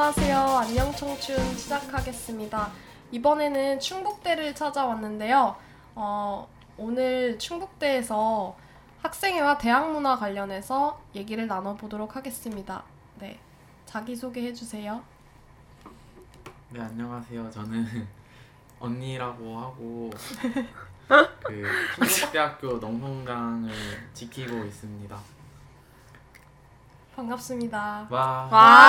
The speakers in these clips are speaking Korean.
안녕하세요. 안녕 청춘 시작하겠습니다. 이번에는 충북대를 찾아왔는데요. 오늘 충북대에서 학생회와 대학문화 관련해서 얘기를 나눠보도록 하겠습니다. 네, 자기소개 해주세요. 네, 안녕하세요. 저는 언니라고 하고 그 충북대학교 농성장을 지키고 있습니다. 반갑습니다. 와.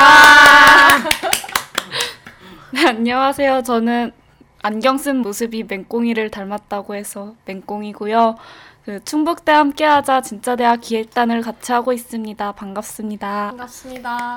네, 안녕하세요. 저는 안경 쓴 모습이 맹꽁이를 닮았다고 해서 맹꽁이고요. 그 충북대 함께하자 진짜대학 기획단을 같이 하고 있습니다. 반갑습니다. 반갑습니다.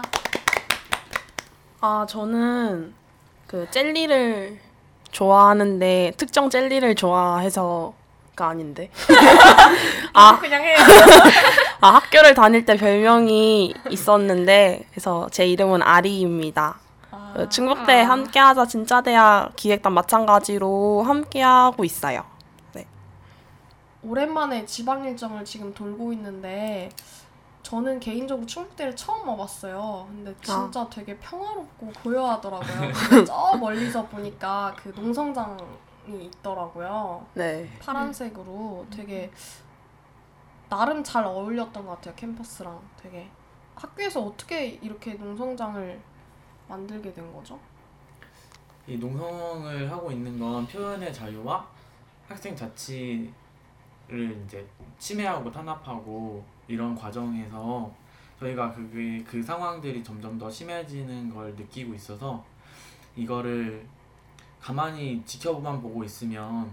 저는 그 젤리를 좋아하는데 특정 젤리를 좋아해서가 아닌데 그냥 해요. 학교를 다닐 때 별명이 있었는데 그래서 제 이름은 아리입니다. 충북대 함께하자 진짜대학 기획단 마찬가지로 함께하고 있어요. 네. 오랜만에 지방 일정을 지금 돌고 있는데 저는 개인적으로 충북대를 처음 와봤어요. 근데 진짜 되게 평화롭고 고요하더라고요. 근데 저 멀리서 보니까 그 농성장이 있더라고요. 네. 파란색으로 되게 나름 잘 어울렸던 것 같아요. 캠퍼스랑 되게. 학교에서 어떻게 이렇게 농성장을 만들게 된 거죠? 이 농성을 하고 있는 건 표현의 자유와 학생 자치를 이제 침해하고 탄압하고 이런 과정에서 저희가 그 상황들이 점점 더 심해지는 걸 느끼고 있어서 이거를 가만히 지켜보만 보고 있으면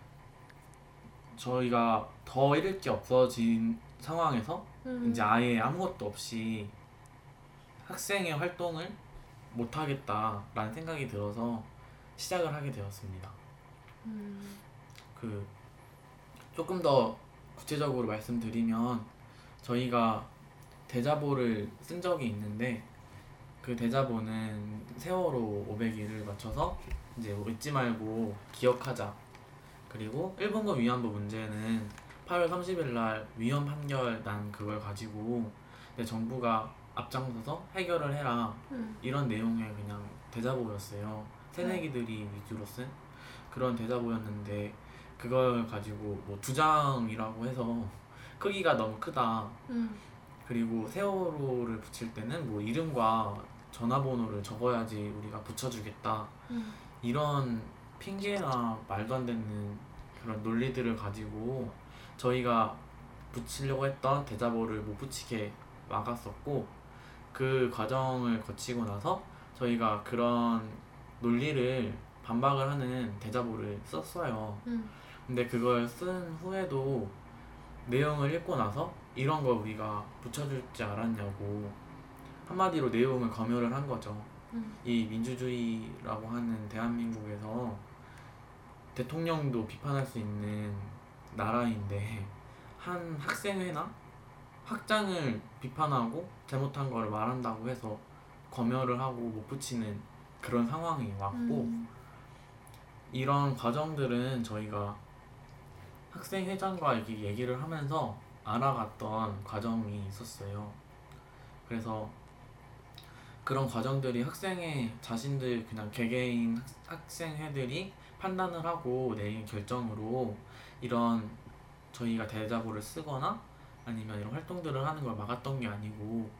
저희가 더 잃을 게 없어진 상황에서 이제 아예 아무것도 없이 학생의 활동을 못하겠다라는 생각이 들어서 시작을 하게 되었습니다. 그 조금 더 구체적으로 말씀드리면 저희가 대자보를 쓴 적이 있는데 그 대자보는 세월호 500일을 맞춰서 이제 잊지 말고 기억하자. 그리고 일본군 위안부 문제는 8월 30일 날 위헌 판결 난 그걸 가지고 정부가 앞장서서 해결을 해라. 이런 내용의 그냥 대자보였어요. 새내기들이 위주로 쓴 그런 대자보였는데 그걸 가지고 뭐 2장이라고 해서 크기가 너무 크다. 그리고 세월호를 붙일 때는 뭐 이름과 전화번호를 적어야지 우리가 붙여주겠다. 이런 핑계나 말도 안 되는 그런 논리들을 가지고 저희가 붙이려고 했던 대자보를 못 붙이게 막았었고 그 과정을 거치고 나서 저희가 그런 논리를 반박을 하는 대자보를 썼어요. 근데 그걸 쓴 후에도 내용을 읽고 나서 이런 거 우리가 붙여줄 줄 알았냐고 한마디로 내용을 검열을 한 거죠. 이 민주주의라고 하는 대한민국에서 대통령도 비판할 수 있는 나라인데 한 학생회나 학장을 비판하고 잘못한 걸 말한다고 해서 검열을 하고 못 붙이는 그런 상황이 왔고 이런 과정들은 저희가 학생회장과 이렇게 얘기를 하면서 알아갔던 과정이 있었어요. 그래서 그런 과정들이 학생회 자신들 그냥 개개인 학생회들이 판단을 하고 내린 결정으로 이런 저희가 대자보를 쓰거나 아니면 이런 활동들을 하는 걸 막았던 게 아니고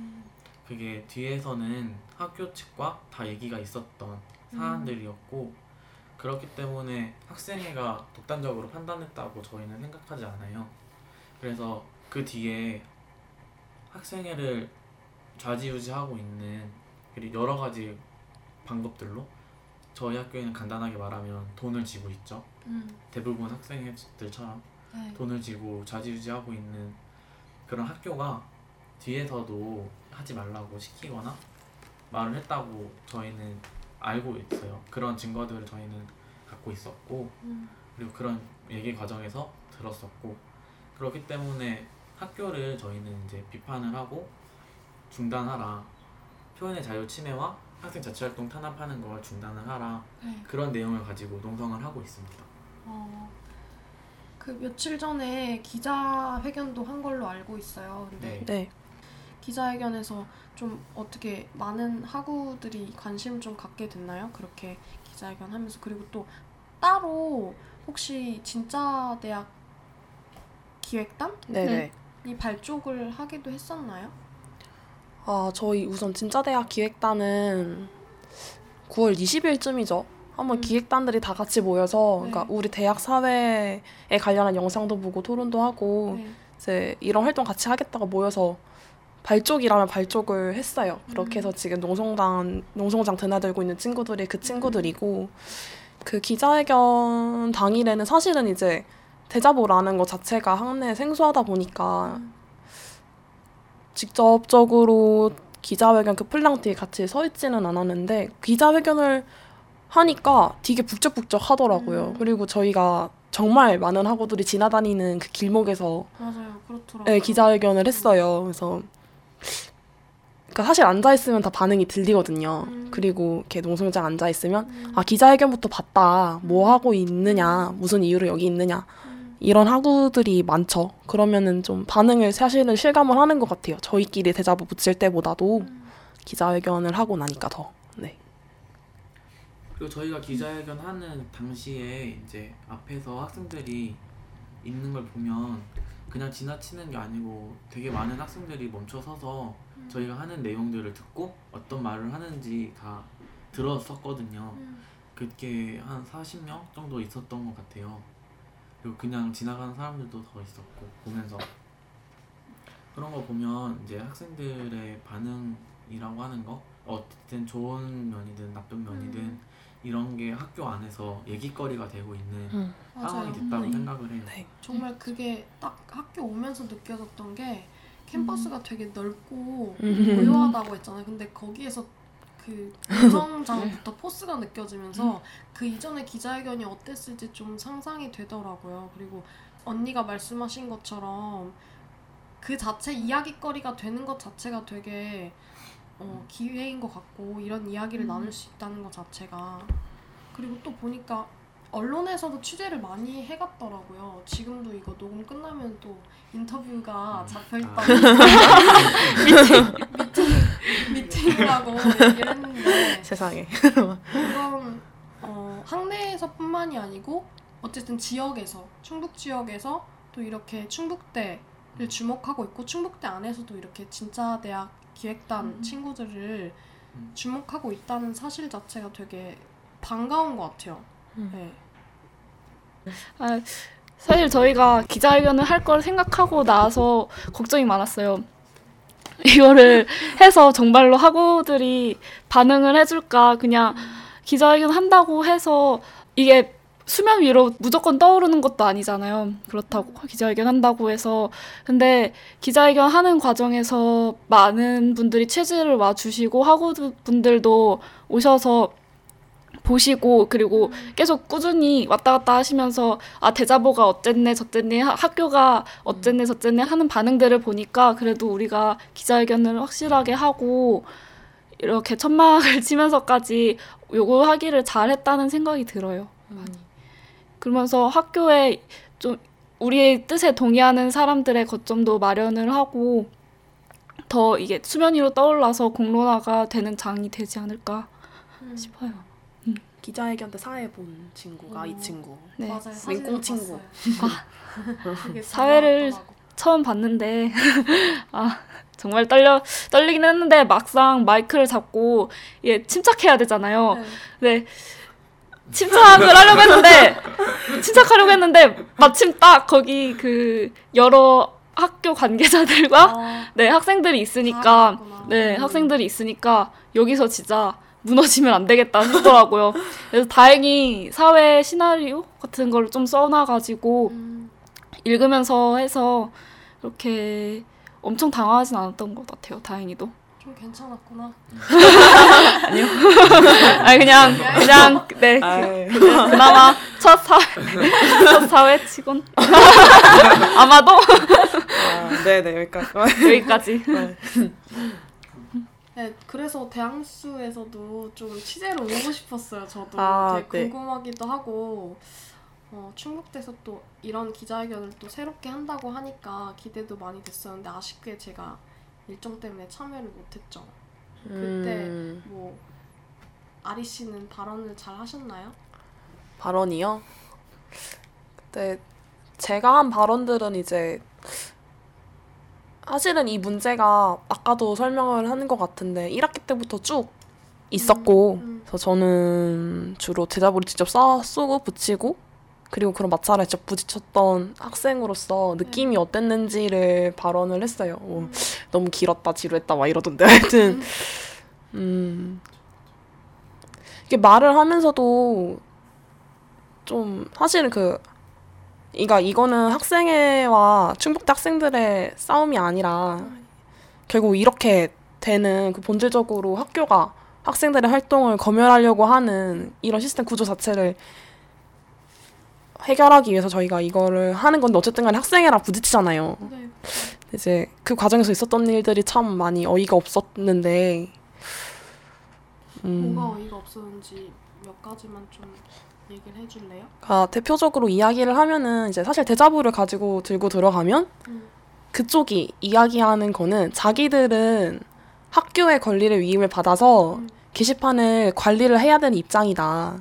그게 뒤에서는 학교 측과 다 얘기가 있었던 사안들이었고 그렇기 때문에 학생회가 독단적으로 판단했다고 저희는 생각하지 않아요. 그래서 그 뒤에 학생회를 좌지우지하고 있는 여러 가지 방법들로 저희 학교에는 간단하게 말하면 돈을 쥐고 있죠. 대부분 학생회들처럼 돈을 쥐고 좌지우지하고 있는 그런 학교가 뒤에서도 하지 말라고 시키거나 말을 했다고 저희는 알고 있어요. 그런 증거들을 저희는 갖고 있었고 그리고 그런 얘기 과정에서 들었었고 그렇기 때문에 학교를 저희는 이제 비판을 하고 중단하라. 표현의 자유 침해와 학생 자치활동 탄압하는 걸 중단을 하라. 그런 내용을 가지고 농성을 하고 있습니다. 그 며칠 전에 기자회견도 한 걸로 알고 있어요. 근데 네. 기자회견에서 좀 어떻게 많은 학우들이 관심 좀 갖게 됐나요? 그렇게 기자회견 하면서. 그리고 또 따로 혹시 진짜 대학 기획단? 네네. 이 발족을 하기도 했었나요? 저희 우선 진짜대학 기획단은 9월 20일쯤이죠. 한번 기획단들이 다 같이 모여서 네. 그러니까 우리 대학 사회에 관련한 영상도 보고 토론도 하고 네. 이제 이런 활동 같이 하겠다고 모여서 발족이라면 발족을 했어요. 그렇게 해서 지금 농성장 드나들고 있는 친구들이 그 친구들이고 그 기자회견 당일에는 사실은 이제 대자보라는 것 자체가 학내에 생소하다 보니까 직접적으로 기자회견 그 플랑 뒤에 같이 서 있지는 않았는데 기자회견을 하니까 되게 북적북적 하더라고요. 그리고 저희가 정말 많은 학우들이 지나다니는 그 길목에서 맞아요. 그렇더라고요. 네, 기자회견을 했어요. 그래서 그러니까 사실 앉아있으면 다 반응이 들리거든요. 그리고 이렇게 농성장 앉아있으면 기자회견부터 봤다. 뭐 하고 있느냐. 무슨 이유로 여기 있느냐. 이런 학우들이 많죠. 그러면은 좀 반응을 사실은 실감을 하는 것 같아요. 저희끼리 대자보 붙일 때보다도 기자회견을 하고 나니까 더. 네. 그리고 저희가 기자회견 하는 당시에 이제 앞에서 학생들이 있는 걸 보면 그냥 지나치는 게 아니고 되게 많은 학생들이 멈춰서서 저희가 하는 내용들을 듣고 어떤 말을 하는지 다 들었었거든요. 그게 한 40명 정도 있었던 것 같아요. 그리고 그냥 지나가는 사람들도 더 있었고 보면서 그런 거 보면 이제 학생들의 반응이라고 하는 거 어쨌든 좋은 면이든 나쁜 면이든 이런 게 학교 안에서 얘기거리가 되고 있는 상황이 됐다고 생각을 해요. 네. 정말 그게 딱 학교 오면서 느껴졌던 게 캠퍼스가 되게 넓고 음. 고요하다고 했잖아요. 근데 거기에서 그 농성장부터 포스가 느껴지면서 그 이전에 기자회견이 어땠을지 좀 상상이 되더라고요. 그리고 언니가 말씀하신 것처럼 그 자체 이야기거리가 되는 것 자체가 되게 기회인 것 같고 이런 이야기를 나눌 수 있다는 것 자체가. 그리고 또 보니까 언론에서도 취재를 많이 해갔더라고요. 지금도 이거 녹음 끝나면 또 인터뷰가 잡혀있다고 미팅이라고 얘기를 했는데 세상에. 그건 학내에서뿐만이 아니고 어쨌든 지역에서 충북 지역에서 또 이렇게 충북대를 주목하고 있고 충북대 안에서도 이렇게 진짜 대학 기획단 친구들을 주목하고 있다는 사실 자체가 되게 반가운 것 같아요. 네. 사실 저희가 기자회견을 할 걸 생각하고 나서 걱정이 많았어요. 이거를 해서 정말로 학우들이 반응을 해줄까. 그냥 기자회견 한다고 해서 이게 수면 위로 무조건 떠오르는 것도 아니잖아요. 그렇다고 기자회견 한다고 해서. 근데 기자회견 하는 과정에서 많은 분들이 취재를 와주시고 학우분들도 오셔서 보시고 그리고 계속 꾸준히 왔다 갔다 하시면서 대자보가 어쨌네 저쨌네 학교가 어쨌네 저쨌네 하는 반응들을 보니까 그래도 우리가 기자회견을 확실하게 하고 이렇게 천막을 치면서까지 요구하기를 잘했다는 생각이 들어요. 많이. 그러면서 학교에 좀 우리의 뜻에 동의하는 사람들의 거점도 마련을 하고 더 이게 수면 위로 떠올라서 공론화가 되는 장이 되지 않을까 싶어요. 기자회견 때 사회 본 친구가 이 친구. 네. 맞아요. 민꽁 친구. 되게 사회를 반갑더라고. 처음 봤는데 정말 떨리긴 했는데 막상 마이크를 잡고 침착해야 되잖아요. 네. 침착하려고 했는데 마침 딱 거기 그 여러 학교 관계자들과 네, 학생들이 있으니까 학생들이 있으니까 여기서 진짜 무너지면 안 되겠다 싶더라고요. 그래서 다행히 사회 시나리오 같은 걸 좀 써놔가지고 읽으면서 해서 이렇게 엄청 당황하진 않았던 것 같아요. 다행히도. 좀 괜찮았구나. 아니요. 아니 그냥 네. 그나마 첫 사회 치곤 아마도 네네 여기까지. 네, 그래서 대항수에서도 좀 취재를 오고 싶었어요. 저도 되게 궁금하기도 하고 충북대에서 또 이런 기자회견을 또 새롭게 한다고 하니까 기대도 많이 됐었는데 아쉽게 제가 일정 때문에 참여를 못했죠. 그때 뭐 아리 씨는 발언을 잘 하셨나요? 발언이요? 그때 제가 한 발언들은 이제 사실은 이 문제가 아까도 설명을 하는 것 같은데 1학기 때부터 쭉 있었고 그래서 저는 주로 대자보를 직접 쓰고 붙이고 그리고 그런 마찰에 직접 부딪혔던 학생으로서 느낌이 어땠는지를 발언을 했어요. 너무 길었다, 지루했다 막 이러던데 하여튼 이게 말을 하면서도 좀 사실 이거는 학생회와 충북대 학생들의 싸움이 아니라 결국 이렇게 되는 그 본질적으로 학교가 학생들의 활동을 검열하려고 하는 이런 시스템 구조 자체를 해결하기 위해서 저희가 이거를 하는 건데 어쨌든 간에 학생회랑 부딪히잖아요. 네. 이제 그 과정에서 있었던 일들이 참 많이 어이가 없었는데 뭐가 어이가 없었는지 몇 가지만 좀 얘기를 해줄래요? 대표적으로 이야기를 하면은 이제 사실 대자보를 가지고 들고 들어가면 그쪽이 이야기하는 거는 자기들은 학교의 권리를 위임을 받아서 게시판을 관리를 해야 되는 입장이다.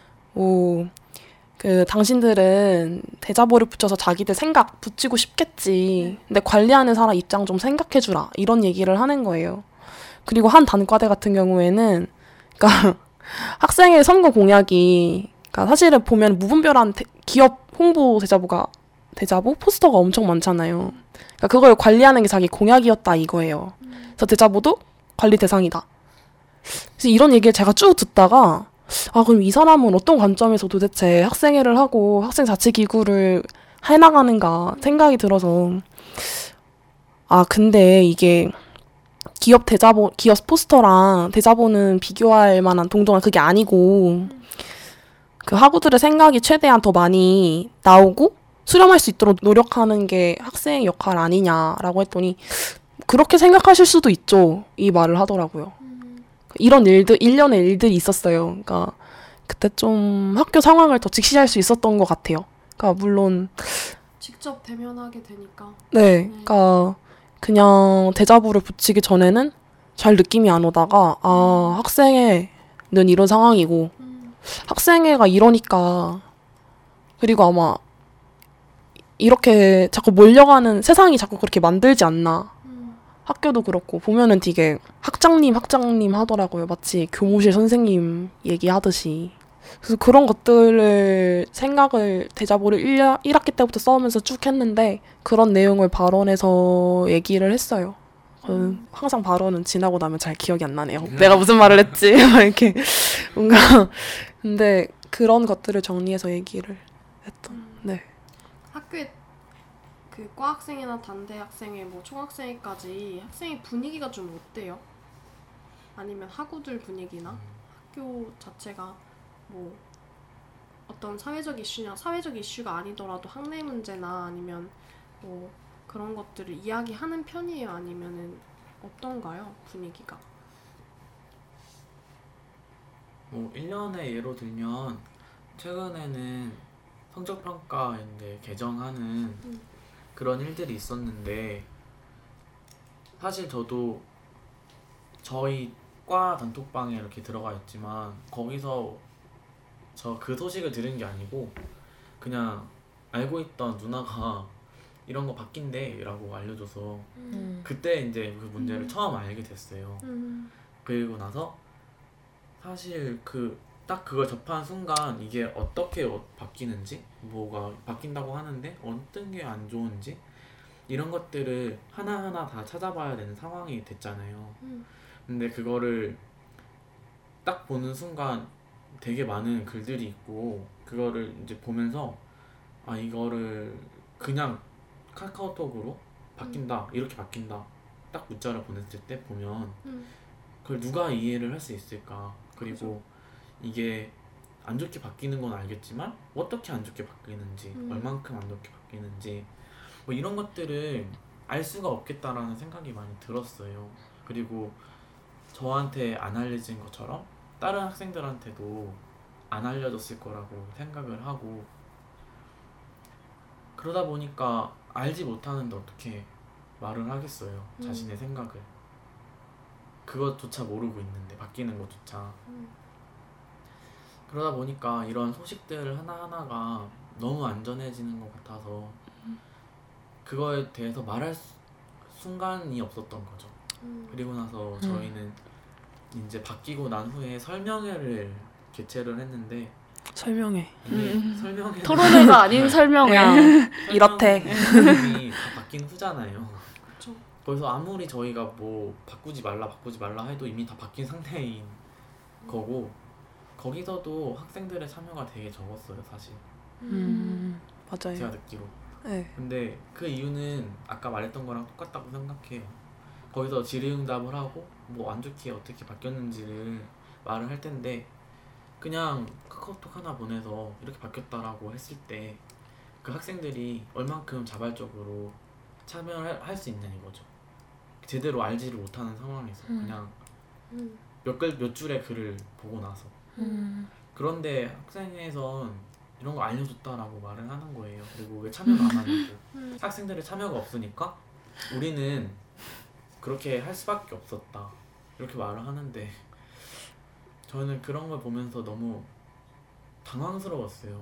당신들은 대자보를 붙여서 자기들 생각 붙이고 싶겠지. 근데 관리하는 사람 입장 좀 생각해주라. 이런 얘기를 하는 거예요. 그리고 한 단과대 같은 경우에는 그러니까 학생의 선거 공약이 그러니까 사실은 보면 무분별한 기업 홍보 대자보 포스터가 엄청 많잖아요. 그러니까 그걸 관리하는 게 자기 공약이었다 이거예요. 그래서 대자보도 관리 대상이다. 그래서 이런 얘기를 제가 쭉 듣다가 그럼 이 사람은 어떤 관점에서 도대체 학생회를 하고 학생 자치 기구를 해나가는가 생각이 들어서 근데 이게 기업 포스터랑 대자보는 비교할 만한 동등한 그게 아니고 그 학우들의 생각이 최대한 더 많이 나오고 수렴할 수 있도록 노력하는 게 학생의 역할 아니냐라고 했더니 그렇게 생각하실 수도 있죠. 이 말을 하더라고요. 이런 일련의 일들이 있었어요. 그러니까 그때 좀 학교 상황을 더 직시할 수 있었던 것 같아요. 그러니까 물론 직접 대면하게 되니까. 네. 그러니까 그냥 대자보를 붙이기 전에는 잘 느낌이 안 오다가 학생회는 이런 상황이고 학생회가 이러니까 그리고 아마 이렇게 자꾸 몰려가는 세상이 자꾸 그렇게 만들지 않나. 학교도 그렇고 보면은 되게 학장님 하더라고요. 마치 교무실 선생님 얘기하듯이. 그래서 그런 것들을 생각을 대자보를 1학기 때부터 써오면서 쭉 했는데 그런 내용을 발언해서 얘기를 했어요. 항상 발언은 지나고 나면 잘 기억이 안 나네요. 내가 무슨 말을 했지? 이렇게 뭔가 근데 그런 것들을 정리해서 얘기를 했던. 네. 학교에 그 과학생이나 단대 학생회, 뭐 총학생회까지 학생회 분위기가 좀 어때요? 아니면 학우들 분위기나 학교 자체가 뭐 어떤 사회적 이슈가 아니더라도 학내 문제나 아니면 뭐 그런 것들을 이야기하는 편이에요? 아니면은 어떤가요? 분위기가? 뭐 1년의 예로 들면 최근에는 성적평가인데 개정하는 그런 일들이 있었는데 사실 저도 저희 과 단톡방에 이렇게 들어가 있지만 거기서 저 그 소식을 들은 게 아니고 그냥 알고 있던 누나가 이런 거 바뀐대 라고 알려줘서 그때 이제 그 문제를 처음 알게 됐어요. 그리고 나서 사실 딱 그걸 접한 순간 이게 어떻게 바뀌는지 뭐가 바뀐다고 하는데 어떤 게 안 좋은지 이런 것들을 하나하나 다 찾아봐야 되는 상황이 됐잖아요. 근데 그거를 딱 보는 순간 되게 많은 글들이 있고 그거를 이제 보면서 이거를 그냥 카카오톡으로 바뀐다 이렇게 바뀐다 딱 문자를 보냈을 때 보면 그걸 누가 이해를 할 수 있을까. 그리고 이게 안 좋게 바뀌는 건 알겠지만 어떻게 안 좋게 바뀌는지 얼만큼 안 좋게 바뀌는지 뭐 이런 것들을 알 수가 없겠다라는 생각이 많이 들었어요. 그리고 저한테 안 알려진 것처럼 다른 학생들한테도 안 알려졌을 거라고 생각을 하고 그러다 보니까 알지 못하는데 어떻게 말을 하겠어요. 자신의 생각을. 그것조차 모르고 있는데 바뀌는 것조차. 그러다 보니까 이런 소식들 하나하나가 너무 안전해지는 것 같아서 그거에 대해서 말할 순간이 없었던 거죠. 그리고 나서 저희는 이제 바뀌고 난 후에 설명회를 개최를 했는데 설명해. 설명회 토론회가 아닌 설명회. 그냥 이렇대. 이미 다 바뀐 후잖아요. 그쵸. 거기서 아무리 저희가 뭐 바꾸지 말라 해도 이미 다 바뀐 상태인 거고 거기서도 학생들의 참여가 되게 적었어요, 사실. 맞아요. 제가 듣기로. 네. 근데 그 이유는 아까 말했던 거랑 똑같다고 생각해요. 거기서 질의응답을 하고 뭐 안 좋게 어떻게 바뀌었는지를 말을 할 텐데 그냥 카카오톡 하나 보내서 이렇게 바뀌었다라고 했을 때 그 학생들이 얼만큼 자발적으로 참여를 할 수 있냐 이거죠. 제대로 알지를 못하는 상황에서 그냥 몇 줄의 글을 보고 나서 그런데 학생회에선 이런 거 알려줬다라고 말을 하는 거예요. 그리고 왜 참여를 안 하냐고. 학생들의 참여가 없으니까 우리는 그렇게 할 수밖에 없었다 이렇게 말을 하는데 저는 그런 걸 보면서 너무 당황스러웠어요.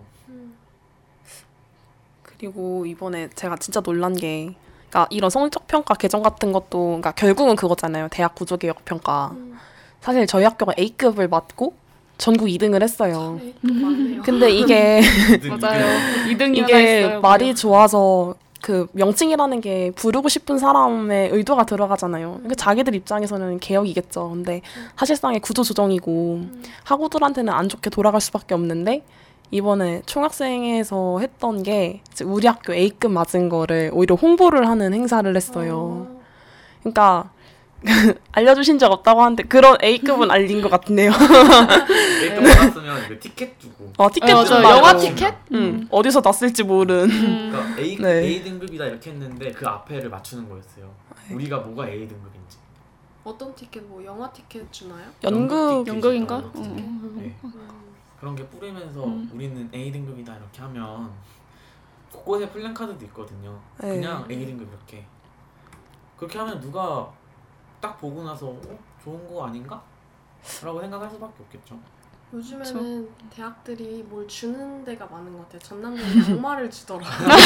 그리고 이번에 제가 진짜 놀란 게 그러니까 이런 성적평가 개정 같은 것도 그러니까 결국은 그거잖아요. 대학 구조개혁 평가. 사실 저희 학교가 A급을 맞고 전국 2등을 했어요. 맞네요. 근데 이게 맞아요. 2등이 이게 있어요. 말이 좋아서 그 명칭이라는 게 부르고 싶은 사람의 의도가 들어가잖아요. 그러니까 자기들 입장에서는 개혁이겠죠. 근데 사실상의 구조 조정이고 학우들한테는 안 좋게 돌아갈 수밖에 없는데 이번에 총학생회에서 했던 게 이제 우리 학교 A급 맞은 거를 오히려 홍보를 하는 행사를 했어요. 그러니까 알려주신 적 없다고 하는데 그런 A급은 알린 것 같네요. A급 받았으면 그 티켓 주고 티켓 맞아요. 준다고. 영화 티켓? 어디서 났을지 모른. 그러니까 A, 네. A 등급이다 이렇게 했는데 그 앞에를 맞추는 거였어요. 우리가 뭐가 A 등급인지. 어떤 티켓 뭐 영화 티켓 주나요? 연극 연극인가? 연극 티켓. 네. 그런 게 뿌리면서 우리는 A 등급이다 이렇게 하면 곳곳에 플랜카드도 있거든요. 네. 그냥 A 등급 이렇게 그렇게 하면 누가 딱 보고 나서 좋은 거 아닌가? 라고 생각할 수밖에 없겠죠. 요즘에는 대학들이 뭘 주는 데가 많은 것 같아요. 전남대는 양말을 주더라고요.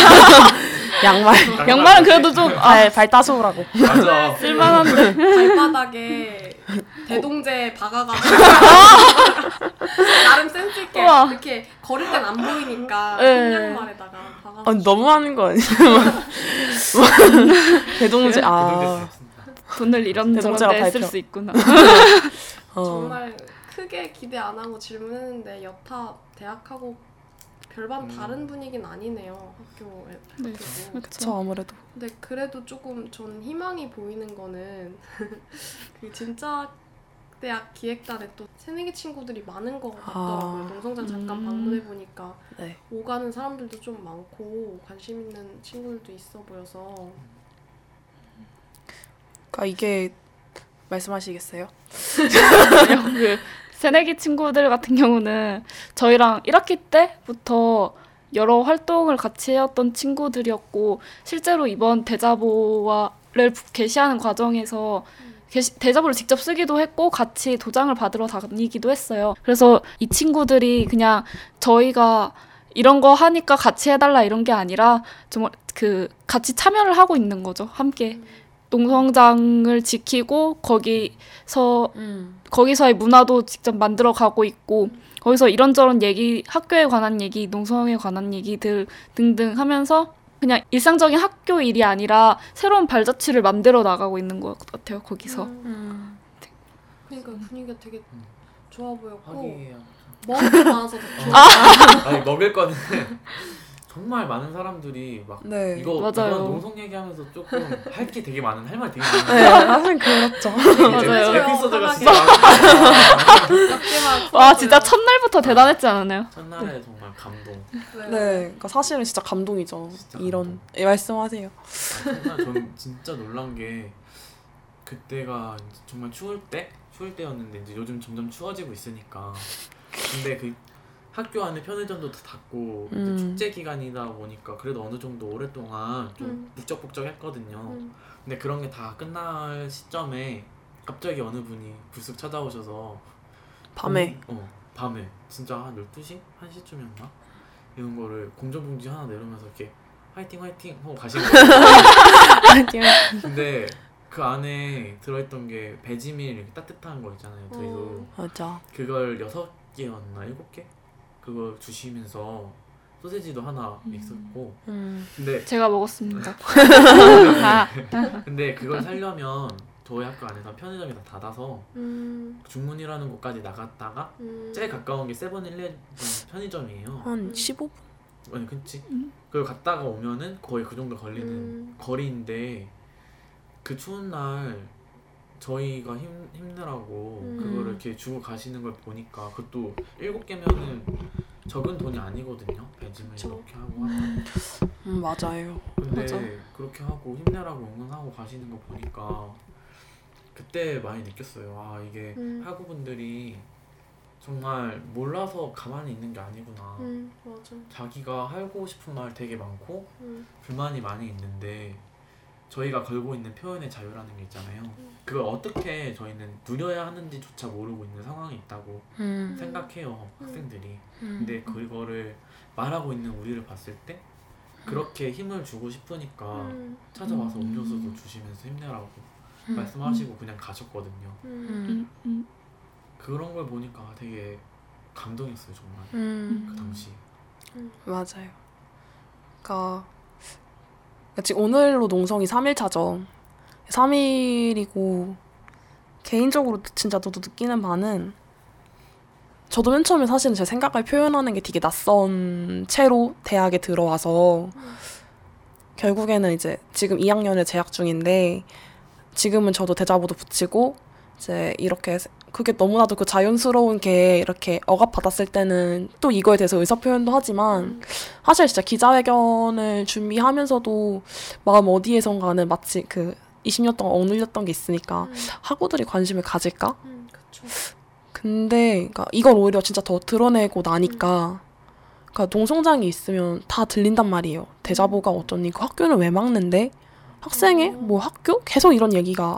양말은 그래도 좀 발 따스우라고. 맞아. 쓸만한데. 발바닥에 대동제 박아가지고 나름 센스 있게 우와. 이렇게 걸을 땐 안 보이니까 네. 손양말에다가 박아가지고 너무하는 거 아니야? 대동제 돈을 이런저런 대동제가 데 쓸 발표. 수 있구나. 정말 크게 기대 안 하고 질문했는데 여타 대학하고 별반 다른 분위기는 아니네요. 학교에. 네. 그쵸 아무래도. 근데 그래도 조금 전 희망이 보이는 거는 그 진짜 대학 기획단에 또 새내기 친구들이 많은 것 같더라고요. 농성장 잠깐 방문해 보니까 네. 오가는 사람들도 좀 많고 관심 있는 친구들도 있어 보여서. 그러니까 이게 말씀하시겠어요? 그 새내기 친구들 같은 경우는 저희랑 1학기 때부터 여러 활동을 같이 해왔던 친구들이었고 실제로 이번 대자보를 게시하는 과정에서 대자보를 직접 쓰기도 했고 같이 도장을 받으러 다니기도 했어요. 그래서 이 친구들이 그냥 저희가 이런 거 하니까 같이 해달라 이런 게 아니라 정말 그 같이 참여를 하고 있는 거죠. 함께. 농성장을 지키고 거기서의 문화도 직접 만들어 가고 있고 거기서 이런저런 얘기, 학교에 관한 얘기, 농성에 관한 얘기들 등등 하면서 그냥 일상적인 학교 일이 아니라 새로운 발자취를 만들어 나가고 있는 것 같아요. 거기서. 그러니까 분위기가 되게 좋아 보였고 하기야. 먹을 게 많아서 더 좋아. 아니 먹을 거는 정말 많은 사람들이 막 네. 이거 맞아요. 이런 농성 얘기하면서 조금 할 게 되게 많은 할 말 되게 네, 많은데 사실 그렇죠. 맞아요. 에피소드가 편하게. 진짜 많아. 몇개만 와 진짜 첫날부터 대단했지 않았나요? 첫날에 정말 감동. 네. 네, 그러니까 사실은 진짜 감동이죠. 진짜 이런 말씀하세요. 정말 전 진짜 놀란 게 그때가 이제 정말 추울 때였는데 이제 요즘 점점 추워지고 있으니까 근데 그 학교 안에 편의점도 다 닫고 이제 축제 기간이다 보니까 그래도 어느 정도 오랫동안 좀 북적북적했거든요. 근데 그런 게 다 끝날 시점에 갑자기 어느 분이 불쑥 찾아오셔서 밤에 밤에 진짜 한 12시? 1시쯤이었나? 이런 거를 공전봉지 하나 내려면서 이렇게 화이팅 화이팅 하고 가시는 거예요. 근데 그 안에 들어있던 게 배지밀 이렇게 따뜻한 거 있잖아요. 두유. 맞아. 그걸 6개였나 7개? 그거 주시면서 소세지도 하나 있었고 근데 제가 먹었습니다. 근데 그걸 사려면 저희 학교 안에서 편의점이 다 닫아서 중문이라는 곳까지 나갔다가 제일 가까운 게 세븐일레븐 편의점이에요. 한 15분? 아니 그치? 그걸 갔다가 오면은 거의 그 정도 걸리는 거리인데 그 추운 날 저희가 힘내라고 그거를 이렇게 주고 가시는 걸 보니까 그것도 7개면은 적은 돈이 아니거든요. 배짐을 이렇게 하고 맞아요. 근데 맞아. 그렇게 하고 힘내라고 응원하고 가시는 거 보니까 그때 많이 느꼈어요. 아 이게 학우분들이 정말 몰라서 가만히 있는 게 아니구나. 맞아. 자기가 하고 싶은 말 되게 많고 불만이 많이 있는데 저희가 걸고 있는 표현의 자유라는 게 있잖아요. 그걸 어떻게 저희는 누려야 하는지조차 모르고 있는 상황이 있다고 생각해요. 학생들이. 근데 그거를 말하고 있는 우리를 봤을 때 그렇게 힘을 주고 싶으니까 찾아와서 음료수도 주시면서 힘내라고 말씀하시고 그냥 가셨거든요. 그런 걸 보니까 되게 감동이었어요. 정말 그 당시. 맞아요. 그러니까 지금 오늘로 농성이 3일차죠. 3일이고 개인적으로 진짜 저도 느끼는 바는 저도 맨 처음에 사실은 제 생각을 표현하는 게 되게 낯선 채로 대학에 들어와서 결국에는 이제 지금 2학년에 재학 중인데 지금은 저도 대자보도 붙이고 이제 이렇게 그게 너무나도 그 자연스러운 게 이렇게 억압받았을 때는 또 이거에 대해서 의사표현도 하지만 사실 진짜 기자회견을 준비하면서도 마음 어디에선가는 마치 그 20년 동안 억눌렸던 게 있으니까 학우들이 관심을 가질까? 그쵸. 근데 그러니까 이걸 오히려 진짜 더 드러내고 나니까 그러니까 농성장이 있으면 다 들린단 말이에요. 대자보가 어쩌니 그 학교는 왜 막는데? 학생회? 뭐 학교? 계속 이런 얘기가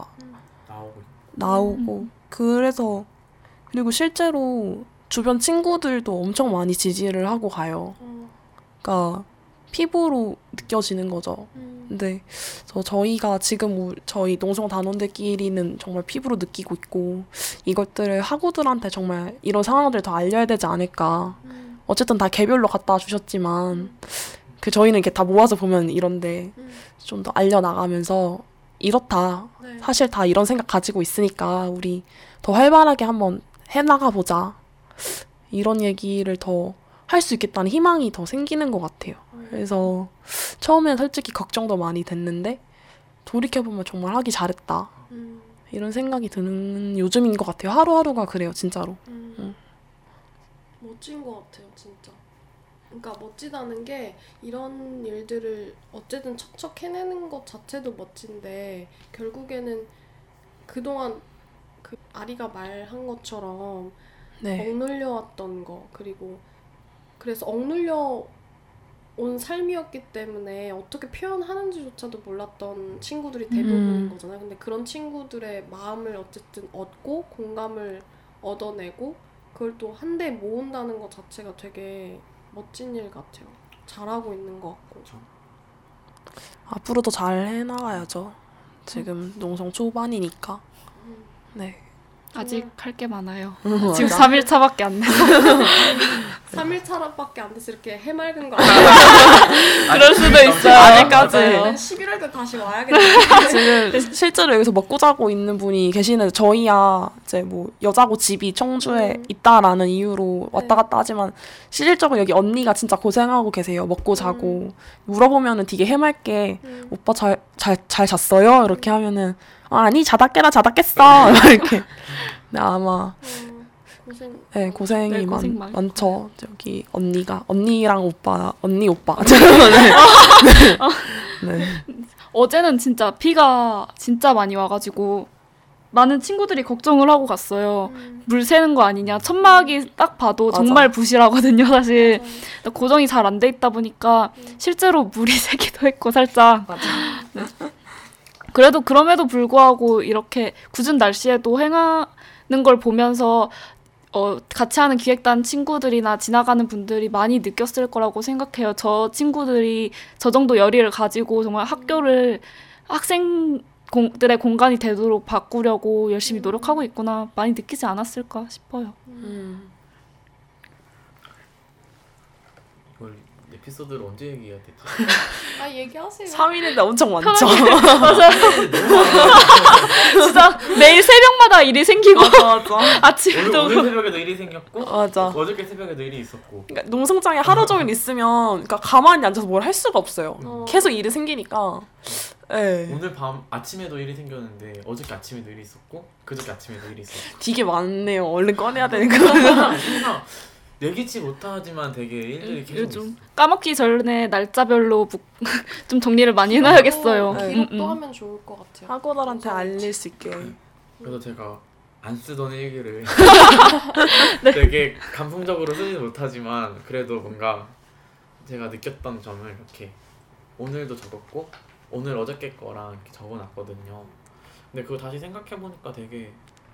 나오고 그래서 그리고 실제로 주변 친구들도 엄청 많이 지지를 하고 가요. 그러니까 피부로 느껴지는 거죠. 근데 저희가 지금 저희 농성 단원들끼리는 정말 피부로 느끼고 있고 이것들을 학우들한테 정말 이런 상황들을 더 알려야 되지 않을까. 어쨌든 다 개별로 갖다 주셨지만 그 저희는 이렇게 다 모아서 보면 이런데 좀 더 알려나가면서 이렇다. 네. 사실 다 이런 생각 가지고 있으니까 우리 더 활발하게 한번 해나가보자. 이런 얘기를 더 할 수 있겠다는 희망이 더 생기는 것 같아요. 그래서 처음엔 솔직히 걱정도 많이 됐는데 돌이켜보면 정말 하기 잘했다. 이런 생각이 드는 요즘인 것 같아요. 하루하루가 그래요. 진짜로. 멋진 것 같아요. 진짜. 그러니까 멋지다는 게 이런 일들을 어쨌든 척척 해내는 것 자체도 멋진데 결국에는 그동안 그 아리가 말한 것처럼 네. 억눌려왔던 거 그리고 그래서 억눌려 온 삶이었기 때문에 어떻게 표현하는지조차도 몰랐던 친구들이 대부분인 거잖아요. 근데 그런 친구들의 마음을 어쨌든 얻고 공감을 얻어내고 그걸 또 한데 모은다는 것 자체가 되게 멋진 일 같아요. 잘하고 있는 것 같고. 앞으로도 잘 해나가야죠. 지금 농성 초반이니까. 네. 아직 할 게 많아요. 맞아. 지금 3일차밖에 안 돼서. 3일차밖에 안 돼서 이렇게 해맑은 거 아니에요? 그럴 수도 있어요. 아직까지요. 11월 때 다시 와야겠네. 지금 실제로 여기서 먹고 자고 있는 분이 계시는데 저희야 이제 뭐 여자고 집이 청주에 있다라는 이유로 왔다 갔다 하지만 실질적으로 여기 언니가 진짜 고생하고 계세요. 먹고 자고 물어보면은 되게 해맑게 오빠 잘 잤어요? 이렇게 하면은 아니 자다 깼어 이렇게. 네, 아마 고생. 네, 고생이 네, 고생 많을 많죠. 저기 언니랑 언니 오빠. 네. 어제는 진짜 비가 진짜 많이 와가지고 많은 친구들이 걱정을 하고 갔어요. 물 새는 거 아니냐. 천막이 딱 봐도 맞아. 정말 부실하거든요, 사실. 맞아요. 고정이 잘 안 돼 있다 보니까 실제로 물이 새기도 했고 살짝. 맞아. 그래도 그럼에도 불구하고 이렇게 굳은 날씨에도 행하는 걸 보면서 같이 하는 기획단 친구들이나 지나가는 분들이 많이 느꼈을 거라고 생각해요. 저 친구들이 저 정도 열의를 가지고 정말 학교를 학생들의 공간이 되도록 바꾸려고 열심히 노력하고 있구나 많이 느끼지 않았을까 싶어요. 이걸 에피소드를 언제 얘기해야 되지? 아 얘기하세요. 3일인데 엄청 많죠. 진짜 매일 새벽마다 일이 생기고 맞아. 아침에도 오늘 새벽에도 일이 생겼고 맞아. 어저께 새벽에도 일이 있었고 그러니까 농성장에 하루 종일 있으면 그러니까 가만히 앉아서 뭘 할 수가 없어요. 계속 일이 생기니까. 예. 오늘 밤 아침에도 일이 생겼는데 어저께 아침에도 일이 있었고 그저께 아침에도 일이 있었고 되게 많네요. 얼른 꺼내야 되는 거. 항상 예기치 못하지만 되게 일들이 계속 요즘 있어. 까먹기 전에 날짜별로 좀 정리를 많이 해놔야겠어요. 기록도 하면 좋을 것 같아요. 학우들한테 알릴 수 있게. 그래서 제가 안 쓰던 일기를 되게 감성적으로 쓰지 못하지만 그래도 뭔가 제가 느꼈던 점을 이렇게 오늘도 적었고 오늘 어저께 거랑 이렇게 적어놨거든요. 근데 그거 다시 생각해보니까 되게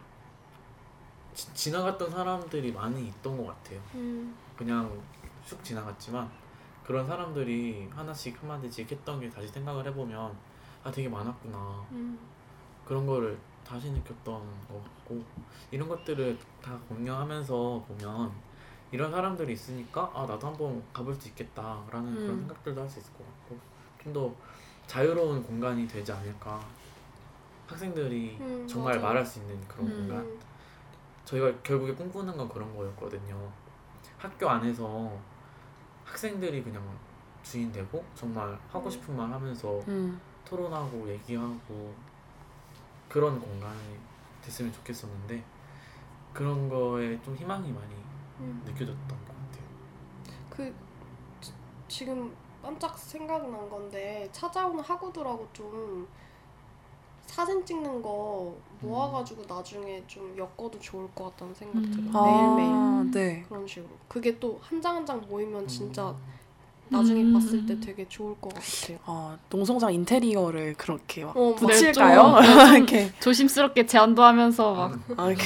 지나갔던 사람들이 많이 있던 것 같아요. 그냥 쑥 지나갔지만 그런 사람들이 하나씩 한마디씩 했던 게 다시 생각을 해보면 아 되게 많았구나. 그런 거를 다시 느꼈던 것 같고 이런 것들을 다 공유하면서 보면 이런 사람들이 있으니까 아 나도 한번 가볼 수 있겠다라는 그런 생각들도 할 수 있을 것 같고 좀 더 자유로운 공간이 되지 않을까. 학생들이 정말 맞아요. 말할 수 있는 그런 공간. 저희가 결국에 꿈꾸는 건 그런 거였거든요. 학교 안에서 학생들이 그냥 주인 되고 정말 하고 싶은 말 하면서 토론하고 얘기하고 그런 공간이 됐으면 좋겠었는데 그런 거에 좀 희망이 많이 느껴졌던 것 같아요. 지금 깜짝 생각난 건데 찾아오는 학우들하고 좀 사진 찍는 거 모아가지고 나중에 좀 엮어도 좋을 것 같다는 생각 들어요. 매일매일 네. 그런 식으로. 그게 또 한 장 한 장 모이면 진짜 나중에 봤을 때 되게 좋을 것 같아요. 농성장 인테리어를 그렇게 막 맞아. 붙일까요? 이렇게. 조심스럽게 제안도 하면서 막 이렇게.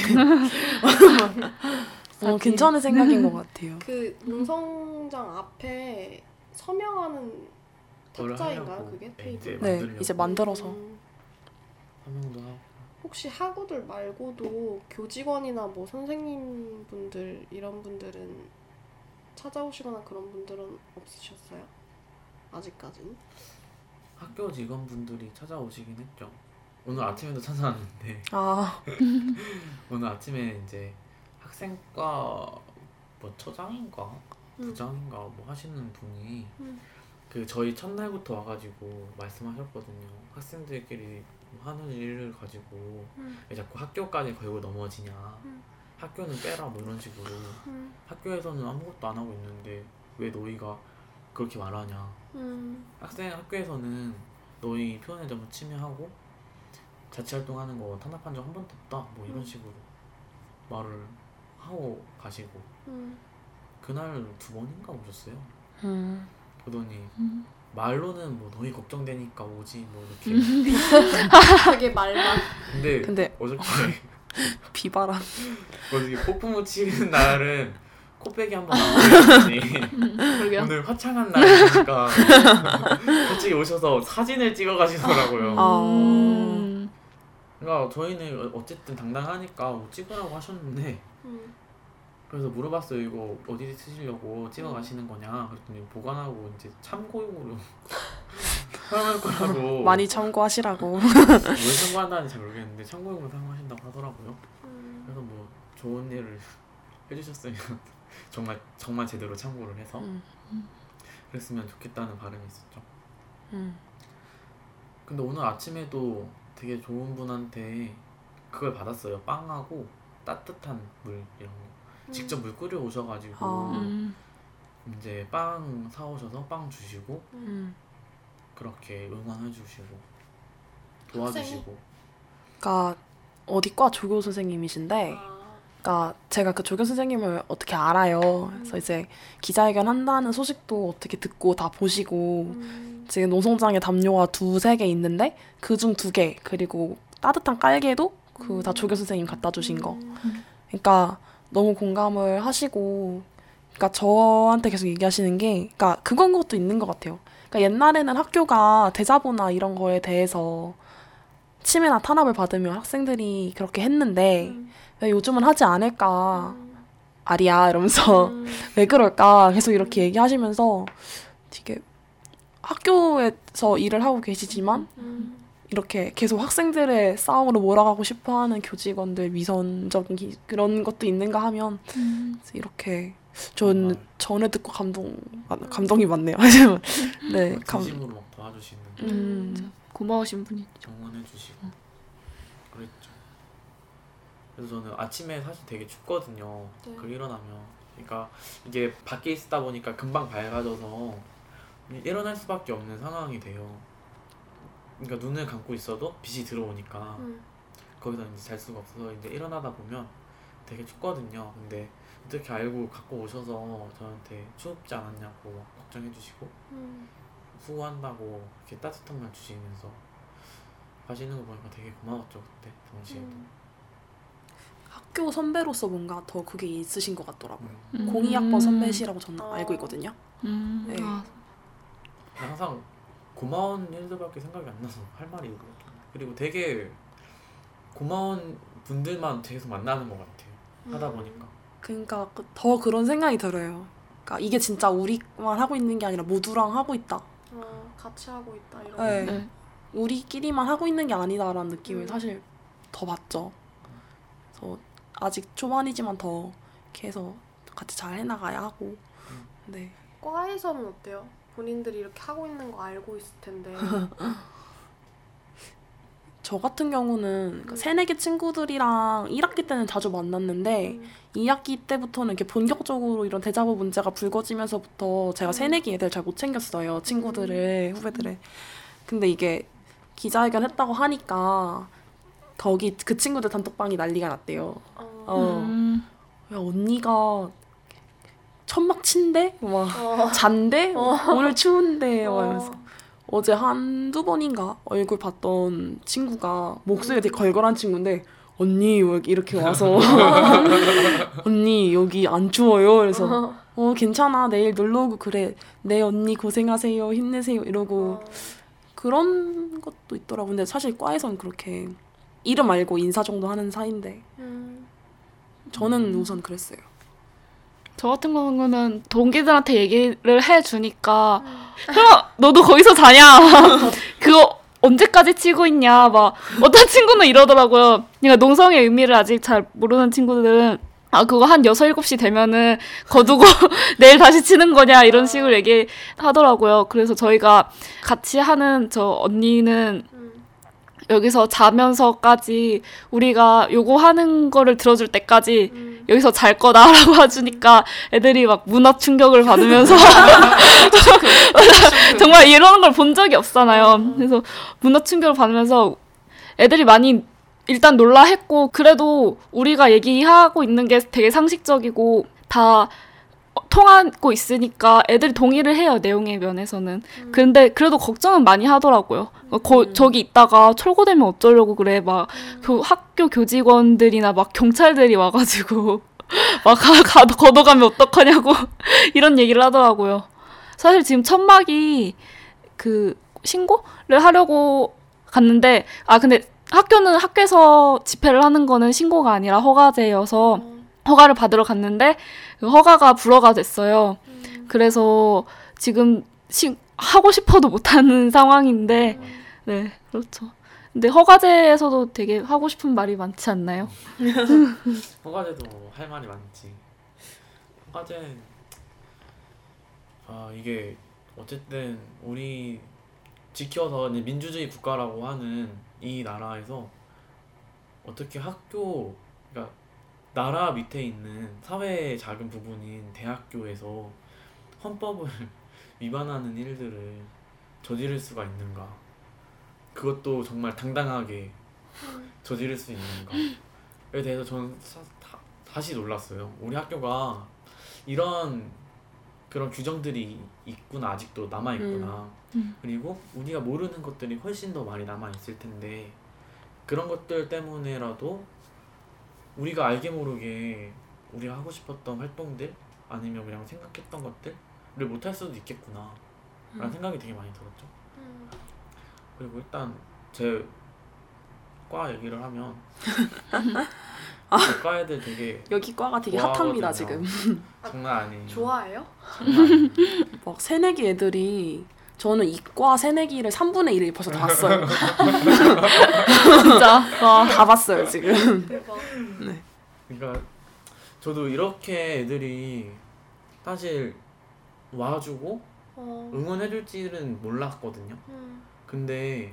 괜찮은 생각인 것 같아요. 그 농성장 앞에 서명하는 탁자인가요? 그게 테이블? 네, 이제 만들어서. 서명도 하고 혹시 학우들 말고도 교직원이나 뭐 선생님분들 이런 분들은 찾아오시거나 그런 분들은 없으셨어요? 아직까지는? 학교 직원분들이 찾아오시긴 했죠. 오늘 아침에도 찾아왔는데 오늘 아침에 이제 학생과 뭐 처장인가 부장인가 뭐 하시는 분이 그 저희 첫날부터 와가지고 말씀하셨거든요. 학생들끼리 하는 일을 가지고 왜 자꾸 학교까지 걸고 넘어지냐. 학교는 빼라 뭐 이런 식으로. 학교에서는 아무것도 안 하고 있는데 왜 너희가 그렇게 말하냐. 학교에서는 너희 표현의 자유 침해하고 자치활동하는 거 탄압한 적 한 번도 없다. 뭐 이런 식으로 말을 하고 가시고 그날 2번인가 오셨어요. 그러더니 말로는 뭐 너희 걱정되니까 오지 뭐 이렇게 되게 말만. 근데 어저께 비바람. 어저께 폭풍우 치는 날은 코빼기 한번 나왔더니 오늘 화창한 날이니까 갑자기 오셔서 사진을 찍어 가시더라고요. 그러니까 저희는 어쨌든 당당하니까 뭐 찍으라고 하셨는데 그래서 물어봤어요. 이거 어디 쓰시려고 찍어 가시는 거냐? 그랬더니 보관하고 이제 참고용으로 사용할 거라고. 많이 참고하시라고. 뭘 참고한다는지 잘 모르겠는데 참고용으로 사용하신다고 하더라고요. 그래서 뭐 좋은 일을 해주셨으면 정말 제대로 참고를 해서 그랬으면 좋겠다는 바람이 있었죠. 근데 오늘 아침에도 되게 좋은 분한테 그걸 받았어요. 빵하고 따뜻한 물 이런 거. 직접 물 끓여 오셔가지고 이제 빵 사오셔서 빵 주시고 그렇게 응원해주시고 도와주시고. 그러니까 어디 과 조교 선생님이신데 그러니까 제가 그 조교 선생님을 어떻게 알아요. 그래서 이제 기자회견 한다는 소식도 어떻게 듣고 다 보시고 지금 농성장에 담요가 2-3개 있는데 그중 2개 그리고 따뜻한 깔개도 그 다 조교 선생님 갖다 주신 거. 그러니까 너무 공감을 하시고 그러니까 저한테 계속 얘기하시는 게 그러니까 그건 것도 있는 것 같아요. 그러니까 옛날에는 학교가 대자보나 이런 거에 대해서 침해나 탄압을 받으면 학생들이 그렇게 했는데 왜 요즘은 하지 않을까 아리야 이러면서 왜 그럴까 계속 이렇게 얘기하시면서 되게 학교에서 일을 하고 계시지만 이렇게 계속 학생들의 싸움으로 몰아가고 싶어하는 교직원들 위선적인 그런 것도 있는가 하면 이렇게 전에 듣고 감동이 많네요. 네, 진심으로 막 도와주시는 고마우신 분이 정원해주시고 그랬죠. 그래서 저는 아침에 사실 되게 춥거든요. 네. 그 일어나면 그러니까 이게 밖에 있다 보니까 금방 밝아져서 일어날 수밖에 없는 상황이 돼요. 그러니까 눈을 감고 있어도 빛이 들어오니까 거기서 이제 잘 수가 없어서 이제 일어나다 보면 되게 춥거든요. 근데 어떻게 알고 갖고 오셔서 저한테 추웠지 않았냐고 막 걱정해주시고 수고한다고 이렇게 따뜻한 말 주시면서 하시는 거 보니까 되게 고마웠죠 그때 당시에도. 학교 선배로서 뭔가 더 그게 있으신 것 같더라고요. 02학번 음. 선배시라고 저는 알고 있거든요. 네. 항상 고마운 일들밖에 생각이 안 나서 할 말이 없고 그리고 되게 고마운 분들만 계속 만나는 것 같아요. 하다 보니까. 그러니까 더 그런 생각이 들어요. 그러니까 이게 진짜 우리만 하고 있는 게 아니라 모두랑 하고 있다. 같이 하고 있다 이런. 네. 네. 우리끼리만 하고 있는 게 아니다라는 느낌을 사실 더 받죠. 그래서 아직 초반이지만 더 이렇게 해서 같이 잘 해나가야 하고. 네. 과에서는 어때요? 본인들이 이렇게 하고 있는 거 알고 있을 텐데. 저 같은 경우는 그러니까 새내기 친구들이랑 1학기 때는 자주 만났는데 2학기 때부터는 이렇게 본격적으로 이런 대자보 문제가 불거지면서부터 제가 새내기 애들 잘 못 챙겼어요. 친구들을, 후배들을. 근데 이게 기자회견 했다고 하니까 거기 그 친구들 단톡방이 난리가 났대요. 야 언니가 천막 친대? 막 잔대? 오늘 추운데? 막 이러면서 어제 1-2번인가 얼굴 봤던 친구가 목소리가 되게 걸걸한 친구인데 언니 이렇게 와서 언니 여기 안 추워요? 그래서 괜찮아 내일 놀러오고 그래 네 언니 고생하세요 힘내세요 이러고 그런 것도 있더라고. 근데 사실 과에서는 그렇게 이름 알고 인사 정도 하는 사이인데 저는 우선 그랬어요. 저 같은 경우는 동기들한테 얘기를 해주니까 그럼 너도 거기서 자냐? 그거 언제까지 치고 있냐? 막 어떤 친구는 이러더라고요. 그러니까 농성의 의미를 아직 잘 모르는 친구들은 그거 한 6, 7시 되면은 거두고 내일 다시 치는 거냐 이런 식으로 얘기하더라고요. 그래서 저희가 같이 하는 저 언니는 여기서 자면서까지 우리가 요거 하는 거를 들어줄 때까지 여기서 잘 거다라고 해주니까 애들이 막 문화 충격을 받으면서 정말 이러는 걸 본 적이 없잖아요. 그래서 문화 충격을 받으면서 애들이 많이 일단 놀라했고 그래도 우리가 얘기하고 있는 게 되게 상식적이고 다 통하고 있으니까 애들이 동의를 해요. 내용의 면에서는. 근데 그래도 걱정은 많이 하더라고요. 저기 있다가 철거되면 어쩌려고 그래. 막 학교 교직원들이나 막 경찰들이 와가지고 막 걷어가면 어떡하냐고 이런 얘기를 하더라고요. 사실 지금 천막이 그 신고를 하려고 갔는데 근데 학교는 학교에서 집회를 하는 거는 신고가 아니라 허가제여서 허가를 받으러 갔는데 그 허가가 불허가 됐어요. 그래서 지금 하고 싶어도 못하는 상황인데 네 그렇죠. 근데 허가제에서도 되게 하고 싶은 말이 많지 않나요? 허가제도 할 말이 많지. 허가제 이게 어쨌든 우리 지켜서 이제 민주주의 국가라고 하는 이 나라에서 어떻게 학교 그러니까 나라 밑에 있는 사회의 작은 부분인 대학교에서 헌법을 위반하는 일들을 저지를 수가 있는가. 그것도 정말 당당하게 저지를 수 있는가에 대해서 저는 다시 놀랐어요. 우리 학교가 이런 그런 규정들이 있구나, 아직도 남아있구나. 그리고 우리가 모르는 것들이 훨씬 더 많이 남아있을 텐데 그런 것들 때문에라도 우리가 알게 모르게 우리가 하고 싶었던 활동들 아니면 그냥 생각했던 것들을 못할 수도 있겠구나 라는 생각이 되게 많이 들었죠. 그리고 일단 제 과 얘기를 하면 제 과 애들 되게 여기 과가 되게 좋아하거든요. 핫합니다 지금. 장난 아니에요. 좋아해요? 장난 아니에요. 막 새내기 애들이 저는 이과 새내기를 3분의 1을 벌써 다 봤어요. 진짜 와. 다 봤어요 지금. 대박. 그러니까 저도 이렇게 애들이 사실 와주고 응원해줄 줄은 몰랐거든요. 근데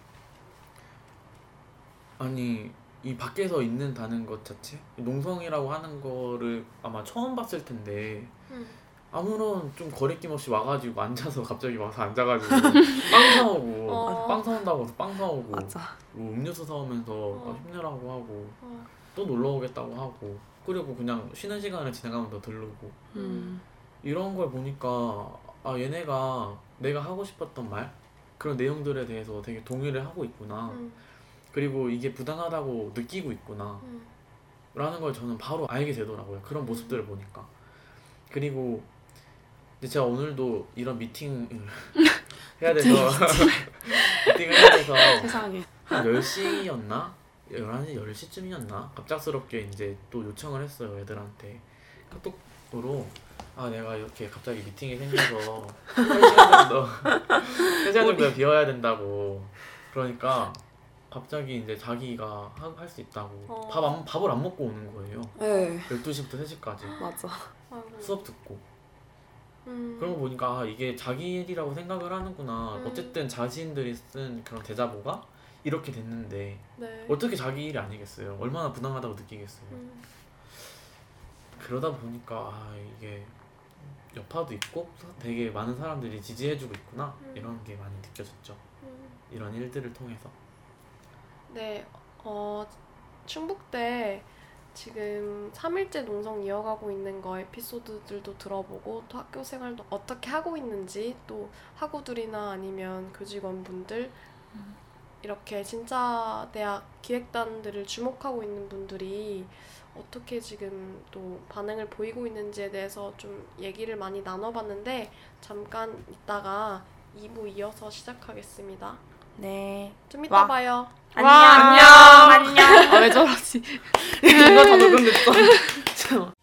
아니 이 밖에서 있는다는 것 자체, 농성이라고 하는 거를 아마 처음 봤을 텐데 아무런 좀 거리낌 없이 와가지고 앉아서 갑자기 와서 앉아가지고 빵 사오고 빵 사온다고 해서 빵 사오고 맞아. 뭐 음료수 사오면서 힘내라고 하고 또 놀러 오겠다고 하고 그리고 그냥 쉬는 시간을 지나가면서 들르고 이런 걸 보니까 아 얘네가 내가 하고 싶었던 말 그런 내용들에 대해서 되게 동의를 하고 있구나. 그리고 이게 부당하다고 느끼고 있구나 라는 걸 저는 바로 알게 되더라고요. 그런 모습들을 보니까. 그리고 근데 제가 오늘도 이런 미팅을 해야 돼서 미팅을 해야 돼서 세상에. 한 10시였나? 11시, 10시쯤이었나? 갑작스럽게 이제 또 요청을 했어요, 애들한테. 카톡으로 아 내가 이렇게 갑자기 미팅이 생겨서 3시간 정도 3시간 정도 비워야 된다고. 그러니까 갑자기 이제 자기가 할 수 있다고 밥을 안 먹고 오는 거예요. 네 12시부터 3시까지 맞아. 수업 듣고 그런 거 보니까 아, 이게 자기 일이라고 생각을 하는구나. 어쨌든 자신들이 쓴 그런 대자보가 이렇게 됐는데 네. 어떻게 자기 일이 아니겠어요. 얼마나 부당하다고 느끼겠어요. 그러다 보니까 아 이게 여파도 있고 되게 많은 사람들이 지지해주고 있구나 이런 게 많이 느껴졌죠. 이런 일들을 통해서. 네, 충북대 지금 3일째 농성 이어가고 있는 거 에피소드들도 들어보고 또 학교 생활도 어떻게 하고 있는지 또 학우들이나 아니면 교직원분들 이렇게 진짜 대학 기획단들을 주목하고 있는 분들이 어떻게 지금 또 반응을 보이고 있는지에 대해서 좀 얘기를 많이 나눠봤는데 잠깐 이따가 2부 이어서 시작하겠습니다. 네. 좀 이따 와. 봐요. 안녕. 아, 왜 저러지? 이거 다 녹음됐어.